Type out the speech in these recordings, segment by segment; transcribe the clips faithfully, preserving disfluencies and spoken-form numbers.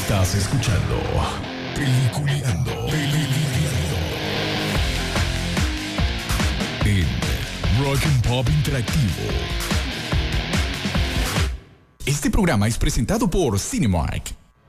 Estás escuchando Peliculeando. Peliculeando. En Rock and Pop Interactivo. Este programa es presentado por Cinemark.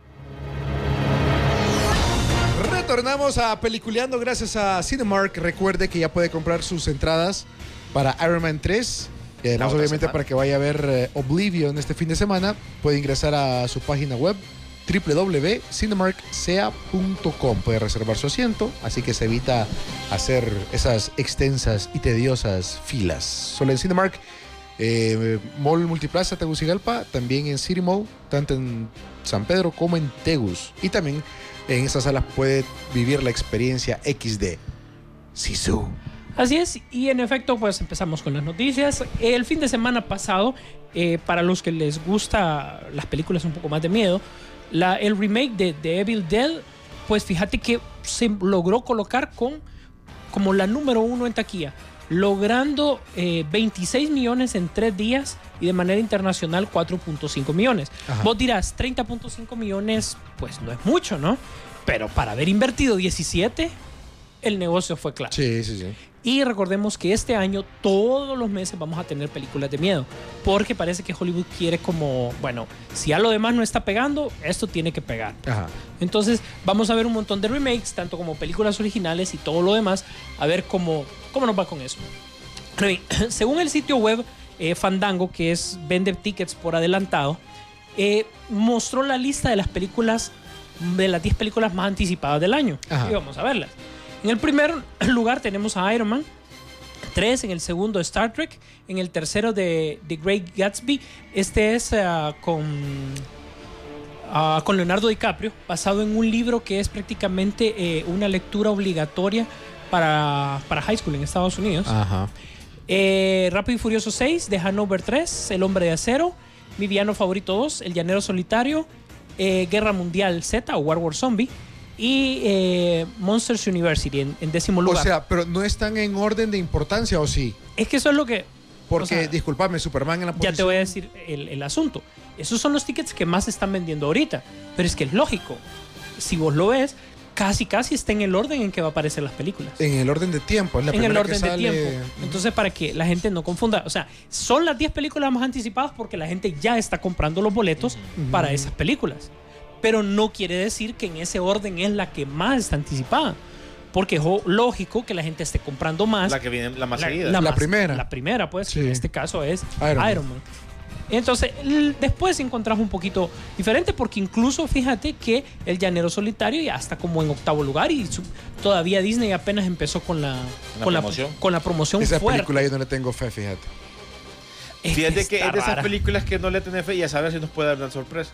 Retornamos a Peliculeando gracias a Cinemark. Recuerde que ya puede comprar sus entradas para Iron Man tres. Y además, obviamente, semana. para que vaya a ver eh, Oblivion este fin de semana, puede ingresar a su página web doble u doble u doble u punto cinemark c a punto com. Puede reservar su asiento, así que se evita hacer esas extensas y tediosas filas. Solo en Cinemark, eh, Mall Multiplaza Tegucigalpa, también en City Mall, tanto en San Pedro como en Tegus. Y también en esas salas puede vivir la experiencia equis de Sisu. Así es, y en efecto, pues empezamos con las noticias. El fin de semana pasado, eh, para los que les gusta las películas un poco más de miedo, la, el remake de The Evil Dead, pues fíjate que se logró colocar con como la número uno en taquilla, logrando eh, veintiséis millones en tres días y de manera internacional cuatro punto cinco millones. Ajá. Vos dirás, treinta punto cinco millones, pues no es mucho, ¿no? Pero para haber invertido diecisiete, el negocio fue claro. Sí, sí, sí. Y recordemos que este año todos los meses vamos a tener películas de miedo, porque parece que Hollywood quiere como, bueno, si ya lo demás no está pegando, esto tiene que pegar. Ajá. Entonces vamos a ver un montón de remakes, tanto como películas originales y todo lo demás, a ver cómo, cómo nos va con eso. Según el sitio web eh, Fandango, que es vende tickets por adelantado, eh, mostró la lista de las películas, de las diez películas más anticipadas del año. Ajá. Y vamos a verlas. En el primer lugar tenemos a Iron Man, tres, en el segundo Star Trek, en el tercero de The Great Gatsby. Este es uh, con, uh, con Leonardo DiCaprio, basado en un libro que es prácticamente eh, una lectura obligatoria para, para high school en Estados Unidos. Ajá. Eh, Rápido y Furioso seis, The Hangover tres, El Hombre de Acero, Mi Villano Favorito dos, El Llanero Solitario, eh, Guerra Mundial Z o World War Zombie, y eh, Monsters University en, en décimo lugar. O sea, pero no están en orden de importancia, ¿o sí? Es que eso es lo que... Porque, o sea, discúlpame, Superman en la posición... Ya te voy a decir el, el asunto. Esos son los tickets que más se están vendiendo ahorita. Pero es que es lógico. Si vos lo ves, casi casi está en el orden en que va a aparecer las películas. En el orden de tiempo. Es la en el orden que de sale... tiempo. Entonces, para que la gente no confunda. O sea, son las diez películas más anticipadas porque la gente ya está comprando los boletos uh-huh. para esas películas. Pero no quiere decir que en ese orden es la que más está anticipada. Porque es lógico que la gente esté comprando más. La que viene la más la, seguida. La, la más, primera. La primera, pues. Sí. En este caso es Iron Man. Iron Man. Entonces, después encontrás un poquito diferente, porque incluso fíjate que El Llanero Solitario ya está como en octavo lugar y su, todavía Disney apenas empezó con la, ¿La con promoción? La, con la promoción Esa fuerte. película yo no le tengo fe, fíjate. Es fíjate que que es de esas rara. películas que no le tenés fe y a saber si nos puede dar una sorpresa.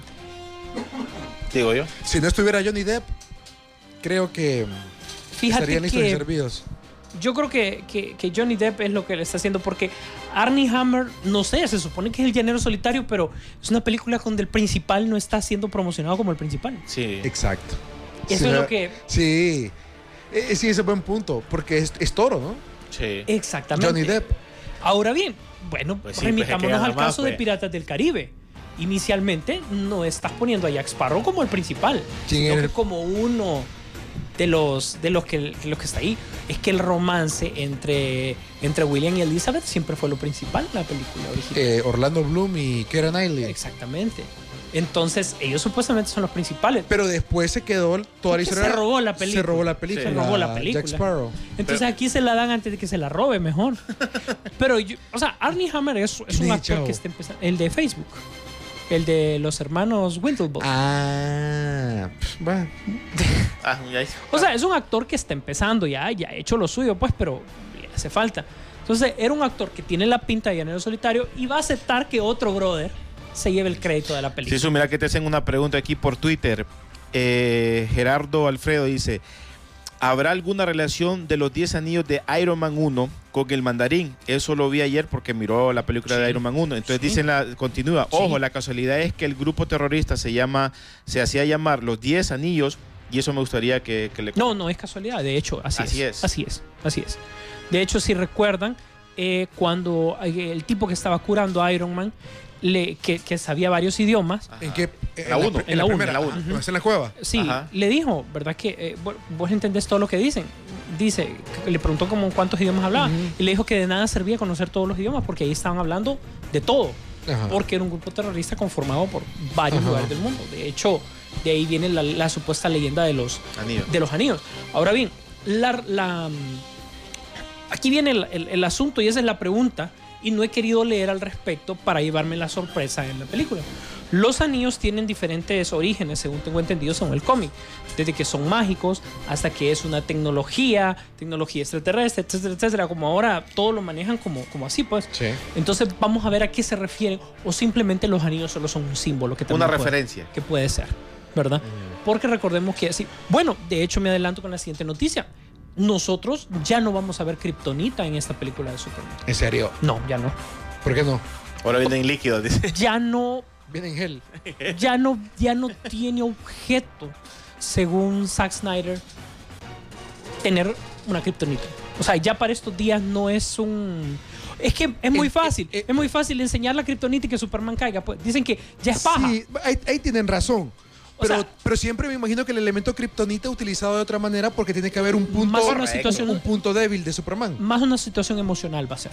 Digo yo. Si no estuviera Johnny Depp, creo que fíjate estarían listos y que servidos. yo creo que, que, que Johnny Depp es lo que le está haciendo, porque Armie Hammer, no sé, se supone que es El Llanero Solitario, pero es una película donde el principal no está siendo promocionado como el principal. Sí. Exacto. Eso sí, es lo que... Sí. Eh, sí, ese es buen punto, porque es, es toro, ¿no? Sí. Exactamente. Johnny Depp. Ahora bien, bueno, pues sí, remitámonos pues al más, caso pues. de Piratas del Caribe. Inicialmente no estás poniendo a Jack Sparrow como el principal, sino que como uno de los, de los, que, de los que está ahí. Es que el romance entre, entre William y Elizabeth siempre fue lo principal en la película original. Eh, Orlando Bloom y Keira Knightley. Exactamente. Entonces, ellos supuestamente son los principales. Pero después se quedó toda la historia. Se robó la película. Se robó la película. Se robó la película. Jack Sparrow. Entonces, Pero, aquí se la dan antes de que se la robe, mejor. Pero, yo, o sea, Armie Hammer es, es un actor chavo? que está empezando. El de Facebook. El de los hermanos Winklevoss. Ah, bueno. Ah, ya O sea, es un actor que está empezando ya, ya ha hecho lo suyo, pues, pero le hace falta. Entonces, era un actor que tiene la pinta de Llanero Solitario y va a aceptar que otro brother se lleve el crédito de la película. Sí, mira que te hacen una pregunta aquí por Twitter. Eh, Gerardo Alfredo dice: ¿habrá alguna relación de los diez anillos de Iron Man uno con el mandarín? Eso lo vi ayer porque miró la película sí. de Iron Man uno. Entonces sí. dicen, la, continúa, sí. ojo, la casualidad es que el grupo terrorista se llama, se hacía llamar los diez anillos, y eso me gustaría que, que le... No, no es casualidad, de hecho, así, así es, es. Así es, así es. De hecho, si recuerdan, eh, cuando el tipo que estaba curando a Iron Man le, que, que sabía varios idiomas. ¿En qué? En la uno. En la uno. primera. En la uno. Uh-huh. ¿En la cueva? Sí, Ajá. le dijo, ¿verdad? Que eh, vos, vos entendés todo lo que dicen. Dice, que le preguntó como cuántos idiomas hablaba. Uh-huh. Y le dijo que de nada servía conocer todos los idiomas porque ahí estaban hablando de todo. Ajá. Porque era un grupo terrorista conformado por varios Ajá. lugares del mundo. De hecho, de ahí viene la, la supuesta leyenda de los Anillos. de los anillos. Ahora bien, la, la, aquí viene el, el, el asunto y esa es la pregunta. Y no he querido leer al respecto para llevarme la sorpresa en la película. Los anillos tienen diferentes orígenes, según tengo entendido, según el cómic. Desde que son mágicos hasta que es una tecnología, tecnología extraterrestre, etcétera, etcétera. Como ahora todo lo manejan como, como así, pues. Sí. Entonces vamos a ver a qué se refieren. O simplemente los anillos solo son un símbolo. Que Una puede- referencia. Que puede ser, ¿verdad? Porque recordemos que sí. Bueno, de hecho me adelanto con la siguiente noticia. Nosotros ya no vamos a ver kriptonita en esta película de Superman. ¿En serio? No, ya no. ¿Por qué no? Ahora vienen líquidos, dice. Ya no, Viene en gel. ya no, ya no tiene objeto, según Zack Snyder, tener una kriptonita. O sea, ya para estos días no es un... Es que es muy Eh, fácil, eh, eh. es muy fácil enseñar la kriptonita y que Superman caiga. Pues dicen que ya es paja. Sí, ahí, ahí tienen razón. O Pero, sea- pero siempre me imagino que el elemento kriptonita utilizado de otra manera porque tiene que haber un punto, Más una Correcto. situación, un punto débil de Superman. más una situación emocional va a ser.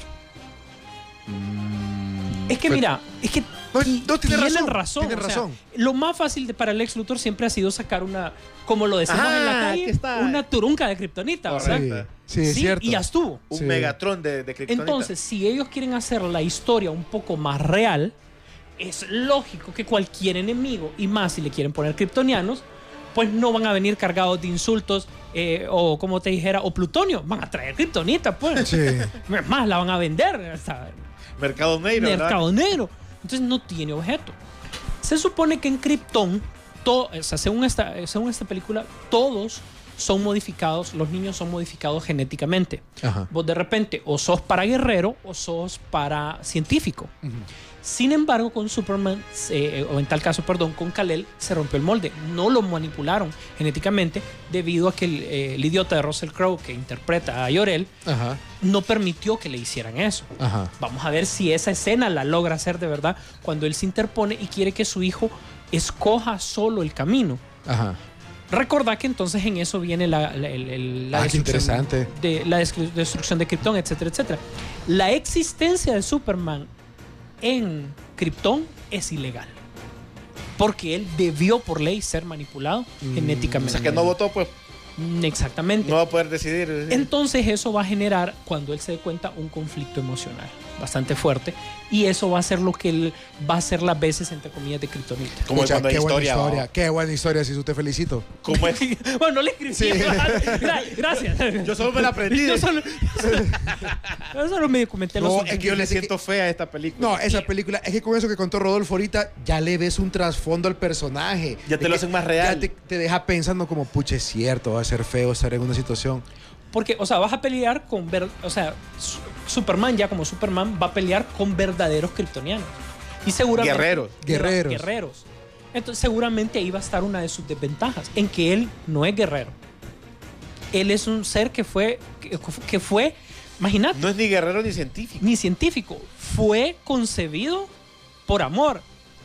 Es que Pero- mira, es que No, no, tiene tienen razón, tiene o sea, razón. lo más fácil de, para Lex Luthor siempre ha sido sacar una, como lo decimos Ah, en la aquí calle, está. una turunca de kriptonita, ¿verdad? Correcto. Sí, sí, es Sí, cierto. y ya estuvo. Un Sí. Megatron de, de Kryptonita. Entonces, si ellos quieren hacer la historia un poco más real, es lógico que cualquier enemigo, y más si le quieren poner kryptonianos, pues no van a venir cargados de insultos eh, o como te dijera, o plutonio. Van a traer kriptonita, pues. Sí. Es más, la van a vender. Hasta Mercado Negro, ¿verdad? mercado negro. Entonces no tiene objeto. Se supone que en Krypton, to- o sea, según, esta, según esta película, todos son modificados, los niños son modificados genéticamente. Ajá. Vos de repente o sos para guerrero o sos para científico. Ujú. Sin embargo, con Superman, eh, o en tal caso, perdón, con Kal-El, se rompió el molde. No lo manipularon genéticamente debido a que el, eh, el idiota de Russell Crowe, que interpreta a Jor-El, Ajá. no permitió que le hicieran eso. Ajá. Vamos a ver si esa escena la logra hacer de verdad cuando él se interpone y quiere que su hijo escoja solo el camino. Ajá. Recordá que entonces en eso viene la, la, el- el- la Ah, qué destrucción interesante. de la descri- destrucción de Krypton, etcétera, etcétera. La existencia de Superman en Krypton es ilegal. Porque él debió por ley ser manipulado Mm. O genéticamente. sea, que no votó, pues Mm, Exactamente. no va a poder decidir. Entonces eso va a generar, cuando él se dé cuenta, un conflicto emocional bastante fuerte. Y eso va a ser lo que él va a hacer las veces, entre comillas, de Kryptonita. Como Pucha, cuando hay qué buena historia. historia. ¿va? Qué buena historia, Sisu, te felicito. ¿Cómo es? Bueno, no le escribí. Sí. Gra- Gracias. Yo solo me la aprendí. Yo solo, yo solo me comenté No, los es Es que que yo le fíjate siento fea a esta película. No, esa película, es que con eso que contó Rodolfo ahorita, ya le ves un trasfondo al personaje. Ya te Es lo que hacen más real. Ya te, te deja pensando como, pucha, es cierto, va a ser feo estar en una situación. Porque, o sea, vas a pelear con... ver- o sea, su- Superman ya como Superman va a pelear con verdaderos kryptonianos. Y seguramente... Guerreros. Guerreros. Guerreros. Entonces seguramente ahí va a estar una de sus desventajas, en que él no es guerrero. Él es un ser que fue... que, que fue, imagínate, No es ni guerrero ni científico. ni científico. Fue concebido por amor.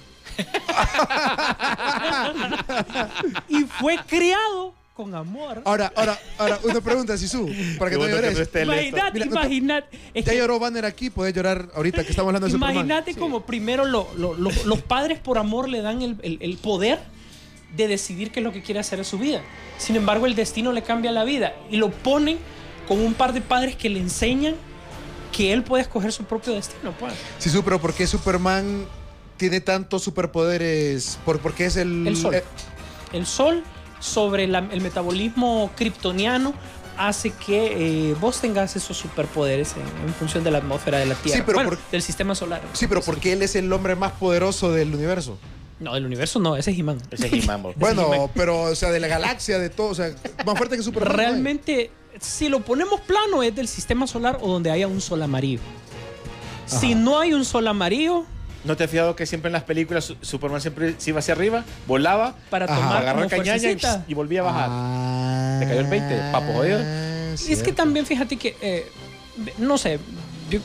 Y fue criado con amor. Ahora, ahora, ahora, una pregunta, Sisu, para que Qué no bueno que llores. no esté lento. Imagínate, Mira, no te- imagínate. Es Ya que- lloró Banner aquí, puedes llorar ahorita que estamos hablando de Superman. Imagínate como primero lo- lo- lo- los padres por amor le dan el, el- el poder de decidir qué es lo que quiere hacer en su vida. Sin embargo, el destino le cambia la vida y lo ponen con un par de padres que le enseñan que él puede escoger su propio destino. Pues. Sisu, pero ¿por qué Superman tiene tantos superpoderes? ¿Por, por qué es el... El sol. eh, El sol sobre la- el metabolismo kryptoniano hace que eh, vos tengas esos superpoderes en, en función de la atmósfera de la Tierra. Sí, pero Bueno, por- del sistema solar. sí, pero ¿por qué él es el hombre más poderoso del universo? No, del universo no, ese es He-Man. Ese es He-Man, bro. Bueno, pero, o sea, de la galaxia, de todo, o sea, más fuerte que Superman. ¿no? Realmente, si lo ponemos plano, es del sistema solar o donde haya un sol amarillo. Si Ajá. no hay un sol amarillo, ¿No te has fijado que siempre en las películas Su- Superman siempre se iba hacia arriba, volaba, para Ajá. tomar agarró como cañaña y, fuercecita. y volvía a bajar? Ah, ¿Te cayó el veinte, papo jodido? Y es que cierto. también, fíjate que, eh, no sé, yo-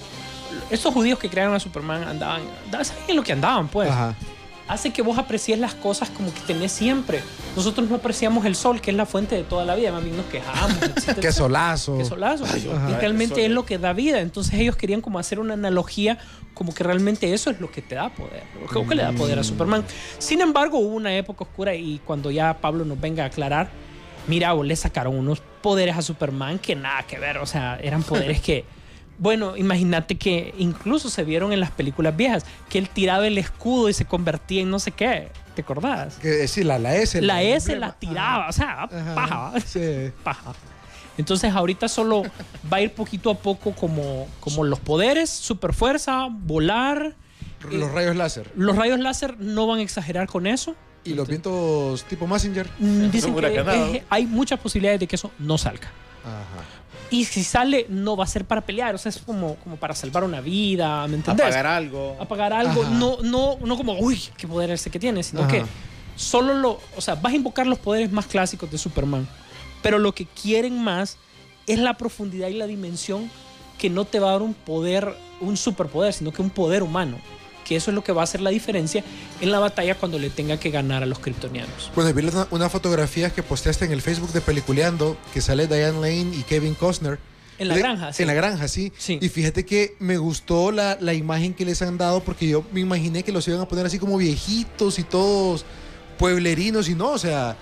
estos judíos que crearon a Superman andaban, andaban sabían lo que andaban, pues. Ajá. Hace que vos aprecies las cosas como que tenés siempre. Nosotros no apreciamos el sol, que es la fuente de toda la vida. Más bien nos quejamos. etcétera, Qué solazo. Qué solazo. Ay, y realmente es lo que da vida. Entonces ellos querían como hacer una analogía como que realmente eso es lo que te da poder. Lo que le da poder a Superman. Sin embargo, hubo una época oscura y cuando ya Pablo nos venga a aclarar, mira, le sacaron unos poderes a Superman que nada que ver. O sea, eran poderes que... Bueno, imagínate que incluso se vieron en las películas viejas que él tiraba el escudo y se convertía en no sé qué. ¿Te acordás? Que, sí, la, la S. La S la tiraba, ajá. O sea, ajá, paja. Sí. Paja. Entonces ahorita solo va a ir poquito a poco como, como los poderes, super fuerza, volar. Los eh, rayos láser. Los rayos láser no van a exagerar con eso. ¿Y los vientos tipo Messenger? Dicen que eh, hay muchas posibilidades de que eso no salga. Ajá. Y si sale, no va a ser para pelear. O sea, es como, como para salvar una vida, ¿me entendés? Apagar algo. Apagar algo. No, no, no como, uy, qué poder ese que tiene, sino Ajá. que solo lo... O sea, vas a invocar los poderes más clásicos de Superman. Pero lo que quieren más es la profundidad y la dimensión que no te va a dar un poder, un superpoder, sino que un poder humano. Que eso es lo que va a hacer la diferencia en la batalla cuando le tenga que ganar a los kryptonianos. Bueno, vi una, una fotografía que posteaste en el Facebook de Peliculeando, que sale Diane Lane y Kevin Costner. En la de, granja, sí. En la granja, sí. sí. Y fíjate que me gustó la, la imagen que les han dado, porque yo me imaginé que los iban a poner así como viejitos y todos pueblerinos, y no, o sea...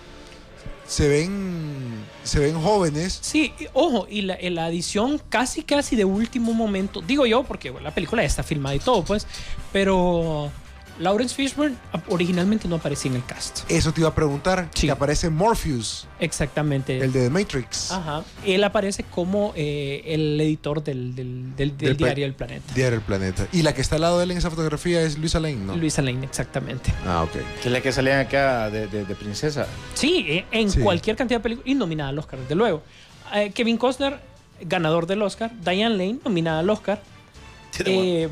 Se ven, se ven jóvenes. Sí, ojo, y la, la adición casi, casi de último momento, digo yo, porque bueno, la película ya está filmada y todo, pues, pero Lawrence Fishburne originalmente no aparecía en el cast. Eso te iba a preguntar, sí. Que aparece Morpheus. Exactamente. El de The Matrix. Ajá. Él aparece como eh, el editor del, del, del, del, del Diario del Planeta. Diario del Planeta. Y la que está al lado de él en esa fotografía es Luisa Lane, ¿no? Luisa Lane, exactamente. Ah, ok. Que es la que salían acá de, de, de princesa. Sí, en sí. cualquier cantidad de películas y nominada al Oscar, desde luego. Eh, Kevin Costner, ganador del Oscar. Diane Lane, nominada al Oscar. Eh,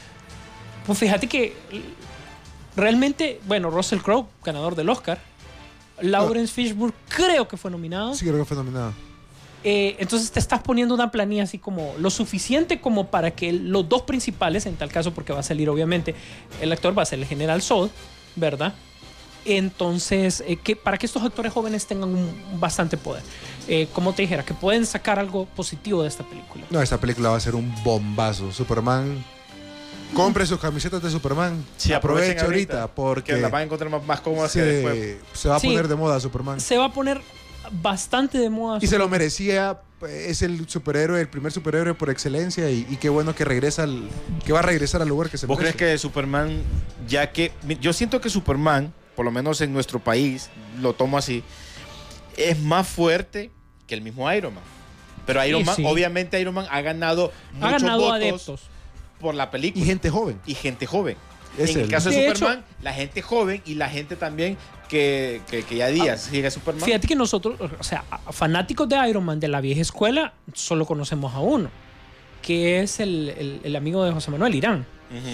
pues fíjate que realmente, bueno, Russell Crowe, ganador del Oscar. Lawrence oh. Fishburne creo que fue nominado. Sí, creo que fue nominado. Eh, entonces te estás poniendo una planilla así como lo suficiente como para que los dos principales, en tal caso porque va a salir obviamente, el actor va a ser el General Zod, ¿verdad? Entonces, eh, que para que estos actores jóvenes tengan un, un bastante poder. Eh, como te dijera, que pueden sacar algo positivo de esta película. No, esta película va a ser un bombazo. Superman... Compre sus camisetas de Superman. Sí, aprovechen, aprovechen ahorita, ahorita porque que las van a encontrar más, más cómodas se, que después. Se va a sí, poner de moda Superman. Se va a poner bastante de moda. Y se lo merecía. Es el superhéroe, el primer superhéroe por excelencia y, y qué bueno que regresa al, que va a regresar al lugar que se ¿Vos merece. crees que Superman, ya que yo siento que Superman, por lo menos en nuestro país, lo tomo así, es más fuerte que el mismo Iron Man? Pero Iron sí, Man, sí. obviamente Iron Man ha ganado muchos ha ganado votos adeptos por la película. Y gente joven. Y gente joven. Es en el, el caso de, de Superman, hecho, la gente joven y la gente también que, que, que ya días sigue a Superman. Fíjate que nosotros, o sea, fanáticos de Iron Man de la vieja escuela, solo conocemos a uno, que es el, el, el amigo de José Manuel Irán.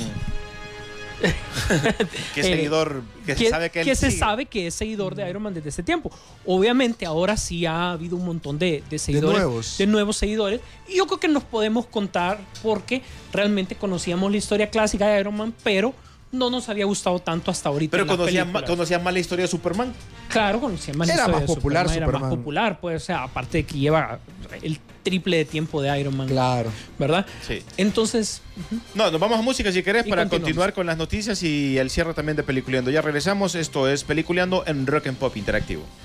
Uh-huh. que seguidor que, que, se sabe que, él que se sigue. sabe que es seguidor de Iron Man desde ese tiempo. Obviamente ahora sí ha habido un montón de, de seguidores, de nuevos. de nuevos seguidores, y yo creo que nos podemos contar porque realmente conocíamos la historia clásica de Iron Man, pero no nos había gustado tanto hasta ahorita. Pero conocían más, conocían más la historia de Superman. Claro, conocían más la era historia más de popular Superman, Superman. Era más popular, pues, o sea, aparte de que lleva el triple de tiempo de Iron Man. Claro. ¿Verdad? Sí. Entonces... Uh-huh. No, nos vamos a música si querés para continuar con las noticias y el cierre también de Peliculeando. Ya regresamos. Esto es Peliculeando en Rock and Pop Interactivo.